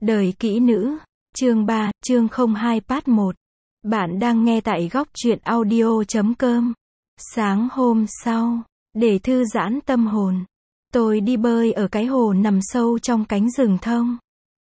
Đời kỹ nữ, chương 3, chương 02 part 1. Bạn đang nghe tại góc truyện audio.com. Sáng hôm sau, để thư giãn tâm hồn, tôi đi bơi ở cái hồ nằm sâu trong cánh rừng thông.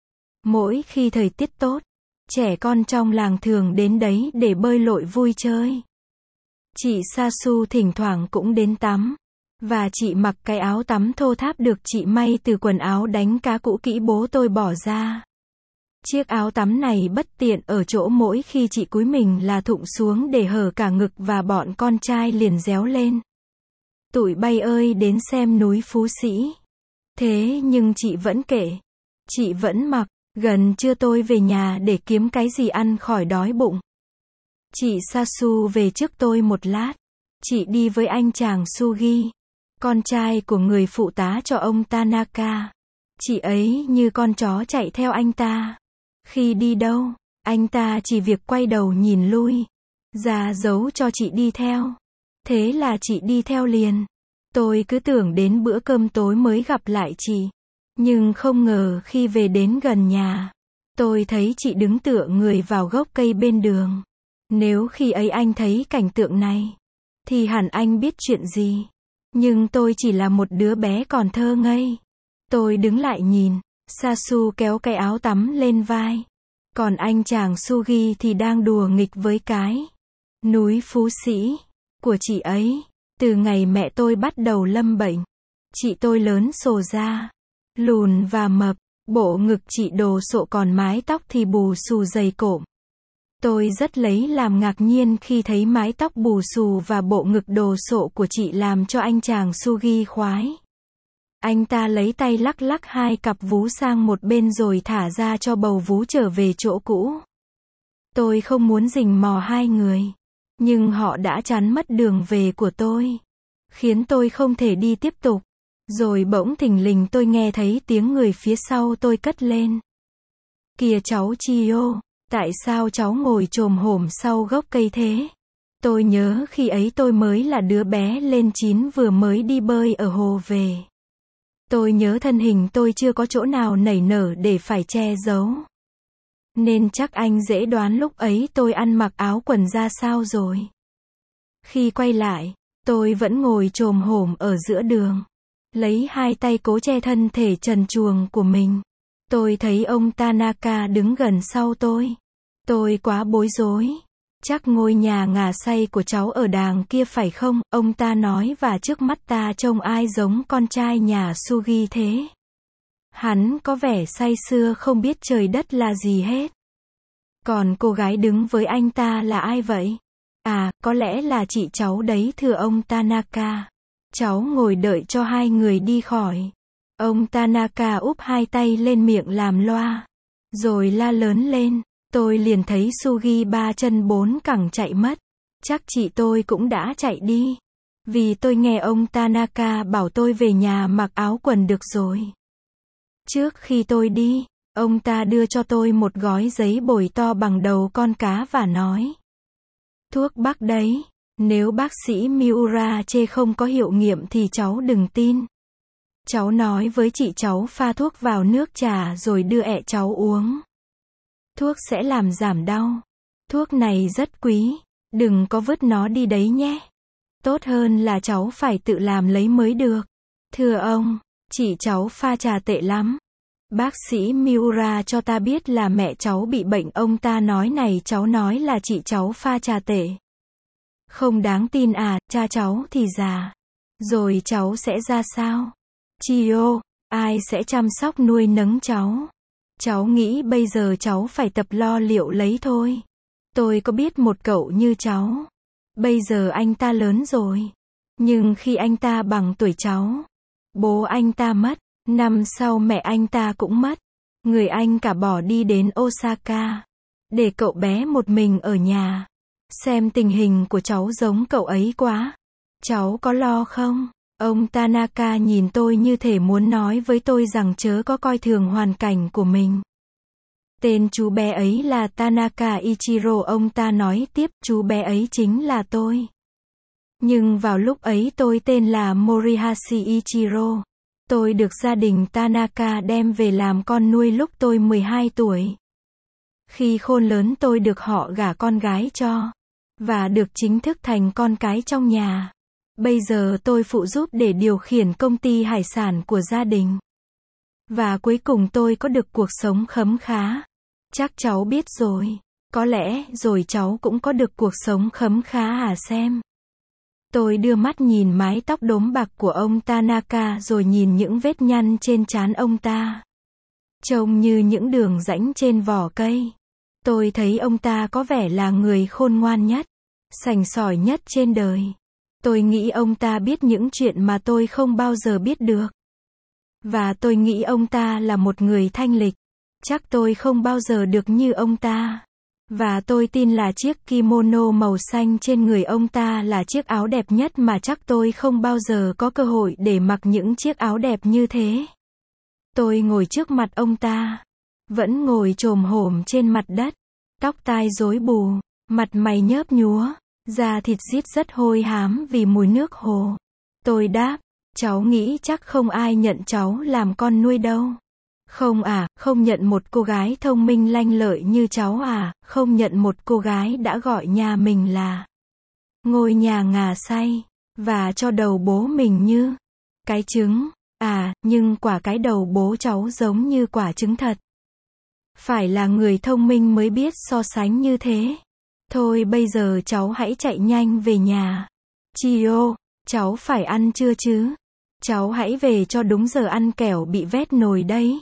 Mỗi khi thời tiết tốt, trẻ con trong làng thường đến đấy để bơi lội vui chơi. Chị Sasu thỉnh thoảng cũng đến tắm. Và chị mặc cái áo tắm thô tháp được chị may từ quần áo đánh cá cũ kỹ bố tôi bỏ ra. Chiếc áo tắm này bất tiện ở chỗ mỗi khi chị cúi mình là thụng xuống để hở cả ngực và bọn con trai liền réo lên. Tụi bay ơi đến xem núi Phú Sĩ. Thế nhưng chị vẫn kệ. Chị vẫn mặc. Gần trưa tôi về nhà để kiếm cái gì ăn khỏi đói bụng. Chị Sasu về trước tôi một lát. Chị đi với anh chàng Sugi, con trai của người phụ tá cho ông Tanaka. Chị ấy như con chó chạy theo anh ta. Khi đi đâu, anh ta chỉ việc quay đầu nhìn lui, ra dấu cho chị đi theo. Thế là chị đi theo liền. Tôi cứ tưởng đến bữa cơm tối mới gặp lại chị. Nhưng không ngờ khi về đến gần nhà, tôi thấy chị đứng tựa người vào gốc cây bên đường. Nếu khi ấy anh thấy cảnh tượng này, thì hẳn anh biết chuyện gì. Nhưng tôi chỉ là một đứa bé còn thơ ngây. Tôi đứng lại nhìn, Sasu kéo cái áo tắm lên vai. Còn anh chàng Sugi thì đang đùa nghịch với cái núi Phú Sĩ của chị ấy. Từ ngày mẹ tôi bắt đầu lâm bệnh, chị tôi lớn xồ ra, lùn và mập, bộ ngực chị đồ sộ còn mái tóc thì bù xù dày cộm. Tôi rất lấy làm ngạc nhiên khi thấy mái tóc bù xù và bộ ngực đồ sộ của chị làm cho anh chàng Sugi khoái. Anh ta lấy tay lắc lắc hai cặp vú sang một bên rồi thả ra cho bầu vú trở về chỗ cũ. Tôi không muốn rình mò hai người, nhưng họ đã chắn mất đường về của tôi, khiến tôi không thể đi tiếp tục. Rồi bỗng thình lình tôi nghe thấy tiếng người phía sau tôi cất lên. Kìa cháu Chio, tại sao cháu ngồi chồm hổm sau gốc cây thế? Tôi nhớ khi ấy tôi mới là đứa bé lên 9 vừa mới đi bơi ở hồ về. Tôi nhớ thân hình tôi chưa có chỗ nào nảy nở để phải che giấu. Nên chắc anh dễ đoán lúc ấy tôi ăn mặc áo quần ra sao rồi. Khi quay lại, tôi vẫn ngồi chồm hổm ở giữa đường, lấy hai tay cố che thân thể trần truồng của mình. Tôi thấy ông Tanaka đứng gần sau tôi. Tôi quá bối rối. Chắc ngôi nhà ngả say của cháu ở đàng kia phải không? Ông ta nói và trước mắt ta trông ai giống con trai nhà Sugi thế. Hắn có vẻ say sưa không biết trời đất là gì hết. Còn cô gái đứng với anh ta là ai vậy? À, có lẽ là chị cháu đấy thưa ông Tanaka. Cháu ngồi đợi cho hai người đi khỏi. Ông Tanaka úp hai tay lên miệng làm loa, rồi la lớn lên. Tôi liền thấy Sugi ba chân bốn cẳng chạy mất. Chắc chị tôi cũng đã chạy đi. Vì tôi nghe ông Tanaka bảo tôi về nhà mặc áo quần được rồi. Trước khi tôi đi, ông ta đưa cho tôi một gói giấy bồi to bằng đầu con cá và nói: thuốc bắc đấy. Nếu bác sĩ Miura chê không có hiệu nghiệm thì cháu đừng tin. Cháu nói với chị cháu pha thuốc vào nước trà rồi đưa ẹ cháu uống. Thuốc sẽ làm giảm đau. Thuốc này rất quý. Đừng có vứt nó đi đấy nhé. Tốt hơn là cháu phải tự làm lấy mới được. Thưa ông, chị cháu pha trà tệ lắm. Bác sĩ Miura cho ta biết là mẹ cháu bị bệnh. Ông ta nói này, cháu nói là chị cháu pha trà tệ. Không đáng tin à, cha cháu thì già. Rồi cháu sẽ ra sao? Chio, ai sẽ chăm sóc nuôi nấng cháu? Cháu nghĩ bây giờ cháu phải tập lo liệu lấy thôi. Tôi có biết một cậu như cháu. Bây giờ anh ta lớn rồi. Nhưng khi anh ta bằng tuổi cháu, bố anh ta mất. Năm sau mẹ anh ta cũng mất. Người anh cả bỏ đi đến Osaka, để cậu bé một mình ở nhà. Xem tình hình của cháu giống cậu ấy quá. Cháu có lo không? Ông Tanaka nhìn tôi như thể muốn nói với tôi rằng chớ có coi thường hoàn cảnh của mình. Tên chú bé ấy là Tanaka Ichiro. Ông ta nói tiếp, chú bé ấy chính là tôi. Nhưng vào lúc ấy tôi tên là Morihashi Ichiro. Tôi được gia đình Tanaka đem về làm con nuôi lúc tôi 12 tuổi. Khi khôn lớn tôi được họ gả con gái cho. Và được chính thức thành con cái trong nhà. Bây giờ tôi phụ giúp để điều khiển công ty hải sản của gia đình. Và cuối cùng tôi có được cuộc sống khấm khá. Chắc cháu biết rồi. Có lẽ rồi cháu cũng có được cuộc sống khấm khá hả xem. Tôi đưa mắt nhìn mái tóc đốm bạc của ông Tanaka rồi nhìn những vết nhăn trên trán ông ta. Trông như những đường rãnh trên vỏ cây. Tôi thấy ông ta có vẻ là người khôn ngoan nhất, sành sỏi nhất trên đời. Tôi nghĩ ông ta biết những chuyện mà tôi không bao giờ biết được. Và tôi nghĩ ông ta là một người thanh lịch. Chắc tôi không bao giờ được như ông ta. Và tôi tin là chiếc kimono màu xanh trên người ông ta là chiếc áo đẹp nhất mà chắc tôi không bao giờ có cơ hội để mặc những chiếc áo đẹp như thế. Tôi ngồi trước mặt ông ta. Vẫn ngồi chồm hổm trên mặt đất. Tóc tai rối bù. Mặt mày nhớp nhúa. Da thịt rít rất hôi hám vì mùi nước hồ. Tôi đáp. Cháu nghĩ chắc không ai nhận cháu làm con nuôi đâu. Không à, không nhận một cô gái thông minh lanh lợi như cháu à, không nhận một cô gái đã gọi nhà mình là ngôi nhà ngà say, và cho đầu bố mình như cái trứng. À, nhưng quả cái đầu bố cháu giống như quả trứng thật. Phải là người thông minh mới biết so sánh như thế. Thôi bây giờ cháu hãy chạy nhanh về nhà. Chio, cháu phải ăn trưa chứ? Cháu hãy về cho đúng giờ ăn kẻo bị vét nồi đấy.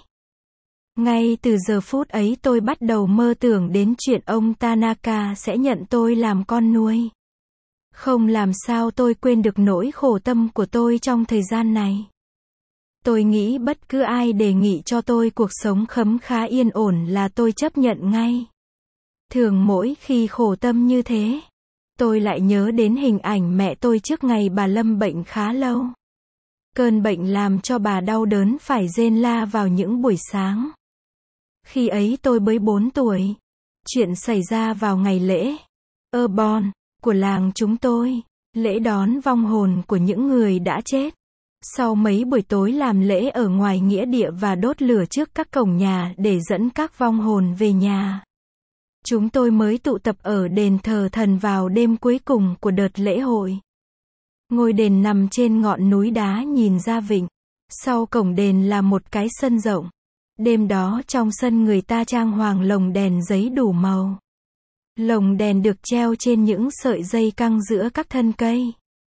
Ngay từ giờ phút ấy tôi bắt đầu mơ tưởng đến chuyện ông Tanaka sẽ nhận tôi làm con nuôi. Không làm sao tôi quên được nỗi khổ tâm của tôi trong thời gian này. Tôi nghĩ bất cứ ai đề nghị cho tôi cuộc sống khấm khá yên ổn là tôi chấp nhận ngay. Thường mỗi khi khổ tâm như thế, tôi lại nhớ đến hình ảnh mẹ tôi trước ngày bà lâm bệnh khá lâu. Cơn bệnh làm cho bà đau đớn phải rên la vào những buổi sáng. Khi ấy tôi mới 4 tuổi. Chuyện xảy ra vào ngày lễ Ebon của làng chúng tôi, lễ đón vong hồn của những người đã chết. Sau mấy buổi tối làm lễ ở ngoài nghĩa địa và đốt lửa trước các cổng nhà để dẫn các vong hồn về nhà, chúng tôi mới tụ tập ở đền thờ thần vào đêm cuối cùng của đợt lễ hội. Ngôi đền nằm trên ngọn núi đá nhìn ra vịnh. Sau cổng đền là một cái sân rộng. Đêm đó trong sân người ta trang hoàng lồng đèn giấy đủ màu. Lồng đèn được treo trên những sợi dây căng giữa các thân cây.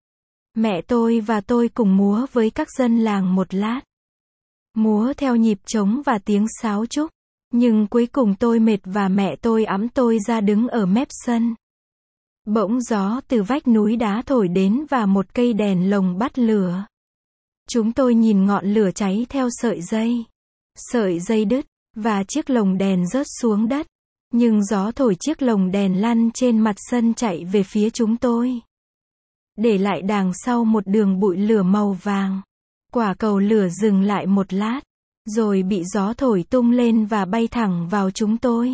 Mẹ tôi và tôi cùng múa với các dân làng một lát. Múa theo nhịp trống và tiếng sáo trúc. Nhưng cuối cùng tôi mệt và mẹ tôi ẵm tôi ra đứng ở mép sân. Bỗng gió từ vách núi đá thổi đến và một cây đèn lồng bắt lửa. Chúng tôi nhìn ngọn lửa cháy theo sợi dây. Sợi dây đứt, và chiếc lồng đèn rớt xuống đất. Nhưng gió thổi chiếc lồng đèn lăn trên mặt sân chạy về phía chúng tôi. Để lại đằng sau một đường bụi lửa màu vàng. Quả cầu lửa dừng lại một lát, rồi bị gió thổi tung lên và bay thẳng vào chúng tôi.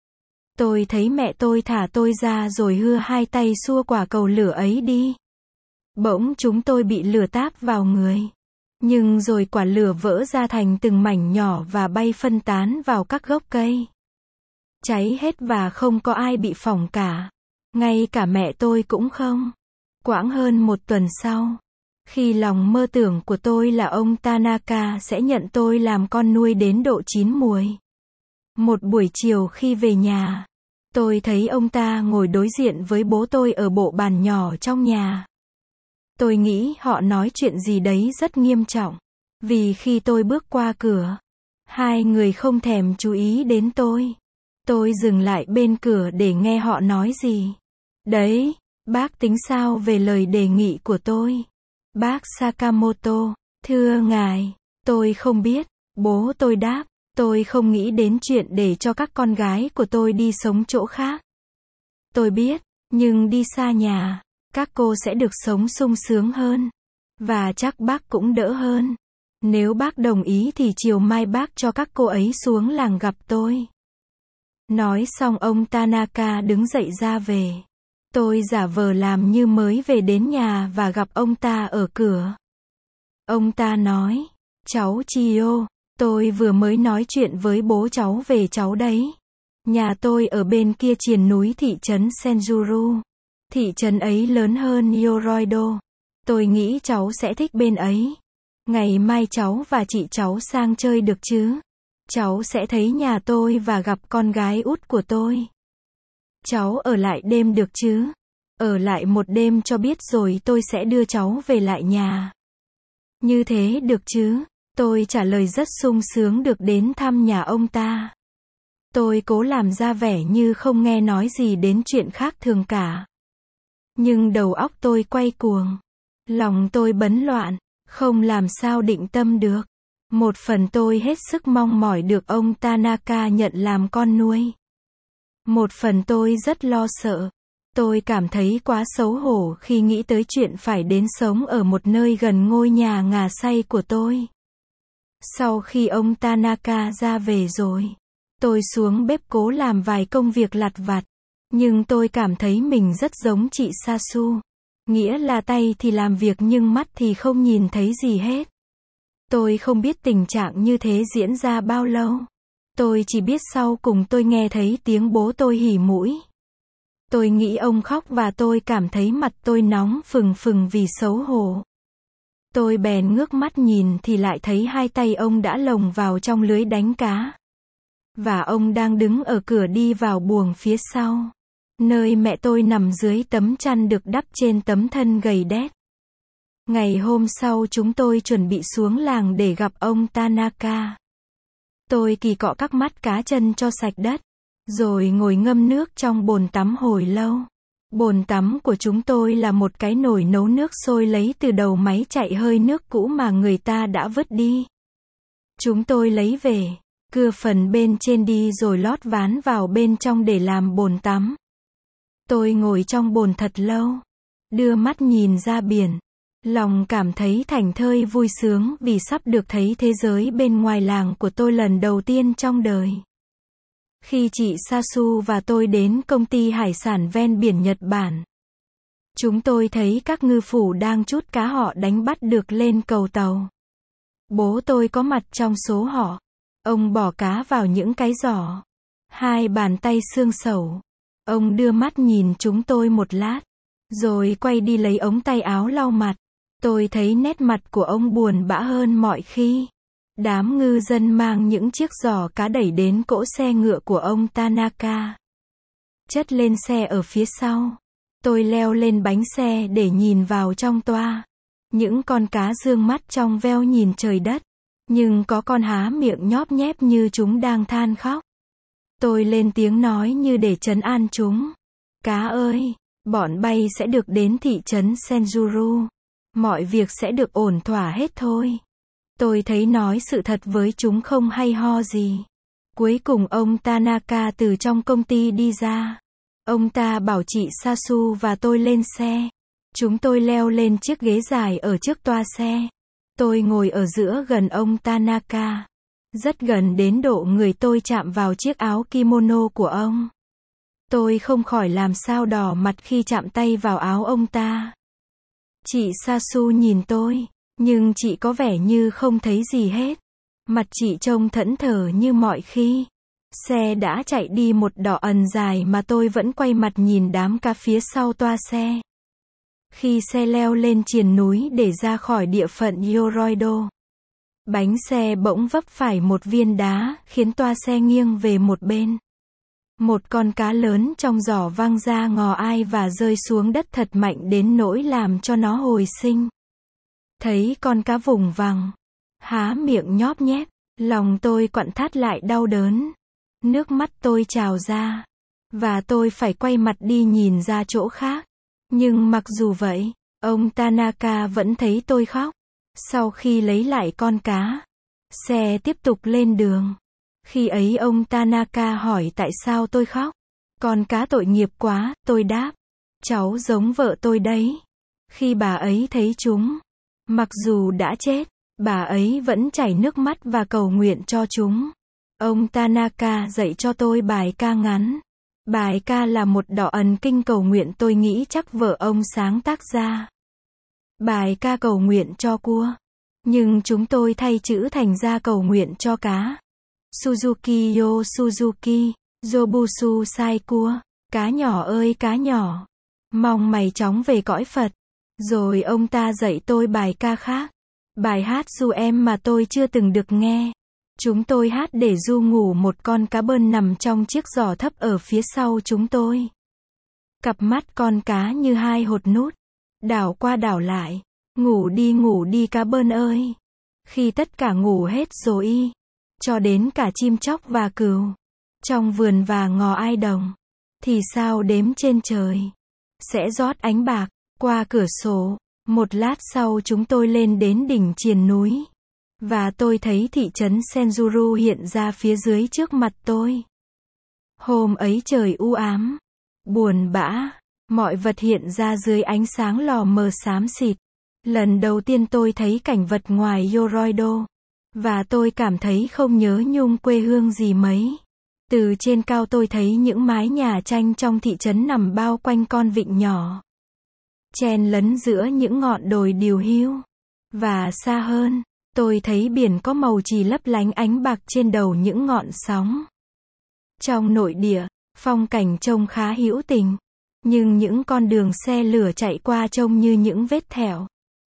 Tôi thấy mẹ tôi thả tôi ra rồi hưa hai tay xua quả cầu lửa ấy đi. Bỗng chúng tôi bị lửa táp vào người. Nhưng rồi quả lửa vỡ ra thành từng mảnh nhỏ và bay phân tán vào các gốc cây. Cháy hết và không có ai bị phỏng cả. Ngay cả mẹ tôi cũng không. Quãng hơn một tuần sau, khi lòng mơ tưởng của tôi là ông Tanaka sẽ nhận tôi làm con nuôi đến độ chín muồi. Một buổi chiều khi về nhà, tôi thấy ông ta ngồi đối diện với bố tôi ở bộ bàn nhỏ trong nhà. Tôi nghĩ họ nói chuyện gì đấy rất nghiêm trọng. Vì khi tôi bước qua cửa, hai người không thèm chú ý đến tôi. Tôi dừng lại bên cửa để nghe họ nói gì. Đấy, bác tính sao về lời đề nghị của tôi? Bác Sakamoto, thưa ngài, tôi không biết, bố tôi đáp. Tôi không nghĩ đến chuyện để cho các con gái của tôi đi sống chỗ khác. Tôi biết, nhưng đi xa nhà, các cô sẽ được sống sung sướng hơn. Và chắc bác cũng đỡ hơn. Nếu bác đồng ý thì chiều mai bác cho các cô ấy xuống làng gặp tôi. Nói xong ông Tanaka đứng dậy ra về. Tôi giả vờ làm như mới về đến nhà và gặp ông ta ở cửa. Ông ta nói, Cháu Chio, tôi vừa mới nói chuyện với bố cháu về cháu đấy. Nhà tôi ở bên kia triền núi thị trấn Senjuru. Thị trấn ấy lớn hơn Yoroido. Tôi nghĩ cháu sẽ thích bên ấy. Ngày mai cháu và chị cháu sang chơi được chứ? Cháu sẽ thấy nhà tôi và gặp con gái út của tôi. Cháu ở lại đêm được chứ? Ở lại một đêm cho biết rồi tôi sẽ đưa cháu về lại nhà. Như thế được chứ? Tôi trả lời rất sung sướng được đến thăm nhà ông ta. Tôi cố làm ra vẻ như không nghe nói gì đến chuyện khác thường cả. Nhưng đầu óc tôi quay cuồng. Lòng tôi bấn loạn, không làm sao định tâm được. Một phần tôi hết sức mong mỏi được ông Tanaka nhận làm con nuôi. Một phần tôi rất lo sợ. Tôi cảm thấy quá xấu hổ khi nghĩ tới chuyện phải đến sống ở một nơi gần ngôi nhà ngà say của tôi. Sau khi ông Tanaka ra về rồi, tôi xuống bếp cố làm vài công việc lặt vặt. Nhưng tôi cảm thấy mình rất giống chị Sasu. Nghĩa là tay thì làm việc nhưng mắt thì không nhìn thấy gì hết. Tôi không biết tình trạng như thế diễn ra bao lâu. Tôi chỉ biết sau cùng tôi nghe thấy tiếng bố tôi hỉ mũi. Tôi nghĩ ông khóc và tôi cảm thấy mặt tôi nóng phừng phừng vì xấu hổ. Tôi bèn ngước mắt nhìn thì lại thấy hai tay ông đã lồng vào trong lưới đánh cá. Và ông đang đứng ở cửa đi vào buồng phía sau. Nơi mẹ tôi nằm dưới tấm chăn được đắp trên tấm thân gầy đét. Ngày hôm sau chúng tôi chuẩn bị xuống làng để gặp ông Tanaka. Tôi kỳ cọ các mắt cá chân cho sạch đất. Rồi ngồi ngâm nước trong bồn tắm hồi lâu. Bồn tắm của chúng tôi là một cái nồi nấu nước sôi lấy từ đầu máy chạy hơi nước cũ mà người ta đã vứt đi. Chúng tôi lấy về, cưa phần bên trên đi rồi lót ván vào bên trong để làm bồn tắm. Tôi ngồi trong bồn thật lâu, đưa mắt nhìn ra biển. Lòng cảm thấy thảnh thơi vui sướng vì sắp được thấy thế giới bên ngoài làng của tôi lần đầu tiên trong đời. Khi chị Sasu và tôi đến công ty hải sản ven biển Nhật Bản, chúng tôi thấy các ngư phủ đang trút cá họ đánh bắt được lên cầu tàu. Bố tôi có mặt trong số họ. Ông bỏ cá vào những cái giỏ. Hai bàn tay xương xẩu. Ông đưa mắt nhìn chúng tôi một lát, rồi quay đi lấy ống tay áo lau mặt. Tôi thấy nét mặt của ông buồn bã hơn mọi khi. Đám ngư dân mang những chiếc giỏ cá đẩy đến cỗ xe ngựa của ông Tanaka. Chất lên xe ở phía sau. Tôi leo lên bánh xe để nhìn vào trong toa. Những con cá dương mắt trong veo nhìn trời đất. Nhưng có con há miệng nhóp nhép như chúng đang than khóc. Tôi lên tiếng nói như để trấn an chúng. Cá ơi, bọn bay sẽ được đến thị trấn Senjuru. Mọi việc sẽ được ổn thỏa hết thôi. Tôi thấy nói sự thật với chúng không hay ho gì. Cuối cùng ông Tanaka từ trong công ty đi ra. Ông ta bảo chị Sasu và tôi lên xe. Chúng tôi leo lên chiếc ghế dài ở trước toa xe. Tôi ngồi ở giữa gần ông Tanaka. Rất gần đến độ người tôi chạm vào chiếc áo kimono của ông. Tôi không khỏi làm sao đỏ mặt khi chạm tay vào áo ông ta. Chị Sasu nhìn tôi, nhưng chị có vẻ như không thấy gì hết. Mặt chị trông thẫn thờ như mọi khi. Xe đã chạy đi một đoạn ẩn dài mà tôi vẫn quay mặt nhìn đám cá phía sau toa xe. Khi xe leo lên triền núi để ra khỏi địa phận Yoroido, bánh xe bỗng vấp phải một viên đá, khiến toa xe nghiêng về một bên. Một con cá lớn trong giỏ văng ra ngò ai và rơi xuống đất thật mạnh đến nỗi làm cho nó hồi sinh. Thấy con cá vùng vằng, há miệng nhóp nhép, lòng tôi quặn thắt lại đau đớn. Nước mắt tôi trào ra, và tôi phải quay mặt đi nhìn ra chỗ khác. Nhưng mặc dù vậy, ông Tanaka vẫn thấy tôi khóc. Sau khi lấy lại con cá, xe tiếp tục lên đường. Khi ấy ông Tanaka hỏi tại sao tôi khóc. Con cá tội nghiệp quá, tôi đáp. Cháu giống vợ tôi đấy. Khi bà ấy thấy chúng, mặc dù đã chết, bà ấy vẫn chảy nước mắt và cầu nguyện cho chúng. Ông Tanaka dạy cho tôi bài ca ngắn. Bài ca là một đoạn ẩn kinh cầu nguyện tôi nghĩ chắc vợ ông sáng tác ra. Bài ca cầu nguyện cho cua. Nhưng chúng tôi thay chữ thành ra cầu nguyện cho cá. Suzuki yo Suzuki, Jobusu sai cua. Cá nhỏ ơi cá nhỏ, mong mày chóng về cõi Phật. Rồi ông ta dạy tôi bài ca khác. Bài hát ru em mà tôi chưa từng được nghe. Chúng tôi hát để ru ngủ một con cá bơn nằm trong chiếc giỏ thấp ở phía sau chúng tôi. Cặp mắt con cá như hai hột nút, đảo qua đảo lại. Ngủ đi cá bơn ơi. Khi tất cả ngủ hết rồi, cho đến cả chim chóc và cừu, trong vườn và ngò ai đồng, thì sao đếm trên trời sẽ rót ánh bạc qua cửa sổ. Một lát sau chúng tôi lên đến đỉnh triền núi, và tôi thấy thị trấn Senjuru hiện ra phía dưới trước mặt tôi. Hôm ấy trời u ám, buồn bã, mọi vật hiện ra dưới ánh sáng lò mờ xám xịt. Lần đầu tiên tôi thấy cảnh vật ngoài Yoroido, và tôi cảm thấy không nhớ nhung quê hương gì mấy. Từ trên cao tôi thấy những mái nhà tranh trong thị trấn nằm bao quanh con vịnh nhỏ, chen lấn giữa những ngọn đồi điều hiu. Và xa hơn, tôi thấy biển có màu chì lấp lánh ánh bạc trên đầu những ngọn sóng. Trong nội địa, phong cảnh trông khá hữu tình, nhưng những con đường xe lửa chạy qua trông như những vết thẹo.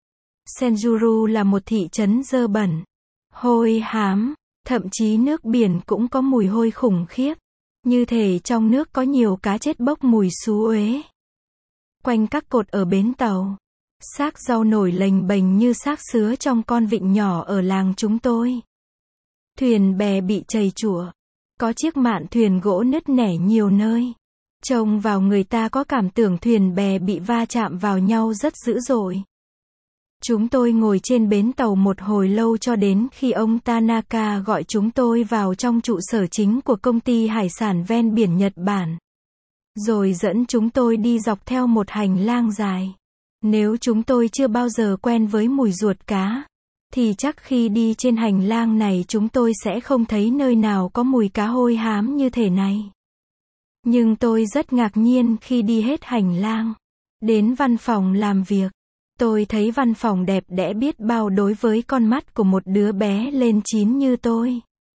Senjuru là một thị trấn dơ bẩn, hôi hám, thậm chí nước biển cũng có mùi hôi khủng khiếp, như thể trong nước có nhiều cá chết bốc mùi xú uế. Quanh các cột ở bến tàu, xác rau nổi lềnh bềnh như xác sứa trong con vịnh nhỏ ở làng chúng tôi. Thuyền bè bị trầy trụa, có chiếc mạn thuyền gỗ nứt nẻ nhiều nơi. Trông vào người ta có cảm tưởng thuyền bè bị va chạm vào nhau rất dữ dội. Chúng tôi ngồi trên bến tàu một hồi lâu cho đến khi ông Tanaka gọi chúng tôi vào trong trụ sở chính của công ty hải sản ven biển Nhật Bản. Rồi dẫn chúng tôi đi dọc theo một hành lang dài. Nếu chúng tôi chưa bao giờ quen với mùi ruột cá, thì chắc khi đi trên hành lang này chúng tôi sẽ không thấy nơi nào có mùi cá hôi hám như thế này. Nhưng tôi rất ngạc nhiên khi đi hết hành lang, đến văn phòng làm việc. Tôi thấy văn phòng đẹp đẽ biết bao đối với con mắt của một đứa bé lên 9 như tôi.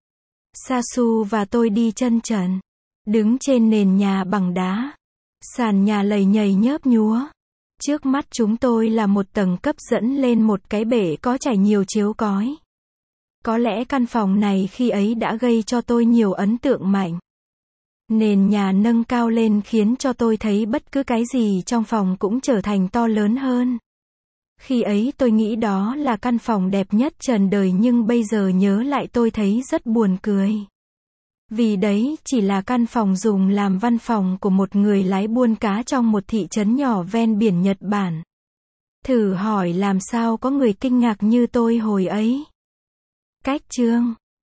Sasu và tôi đi chân trần, đứng trên nền nhà bằng đá. Sàn nhà lầy nhầy nhớp nhúa. Trước mắt chúng tôi là một tầng cấp dẫn lên một cái bể có trải nhiều chiếu cói. Có lẽ căn phòng này khi ấy đã gây cho tôi nhiều ấn tượng mạnh. Nền nhà nâng cao lên khiến cho tôi thấy bất cứ cái gì trong phòng cũng trở thành to lớn hơn. Khi ấy tôi nghĩ đó là căn phòng đẹp nhất trần đời, nhưng bây giờ nhớ lại tôi thấy rất buồn cười. Vì đấy chỉ là căn phòng dùng làm văn phòng của một người lái buôn cá trong một thị trấn nhỏ ven biển Nhật Bản. Thử hỏi làm sao có người kinh ngạc như tôi hồi ấy. Cách chương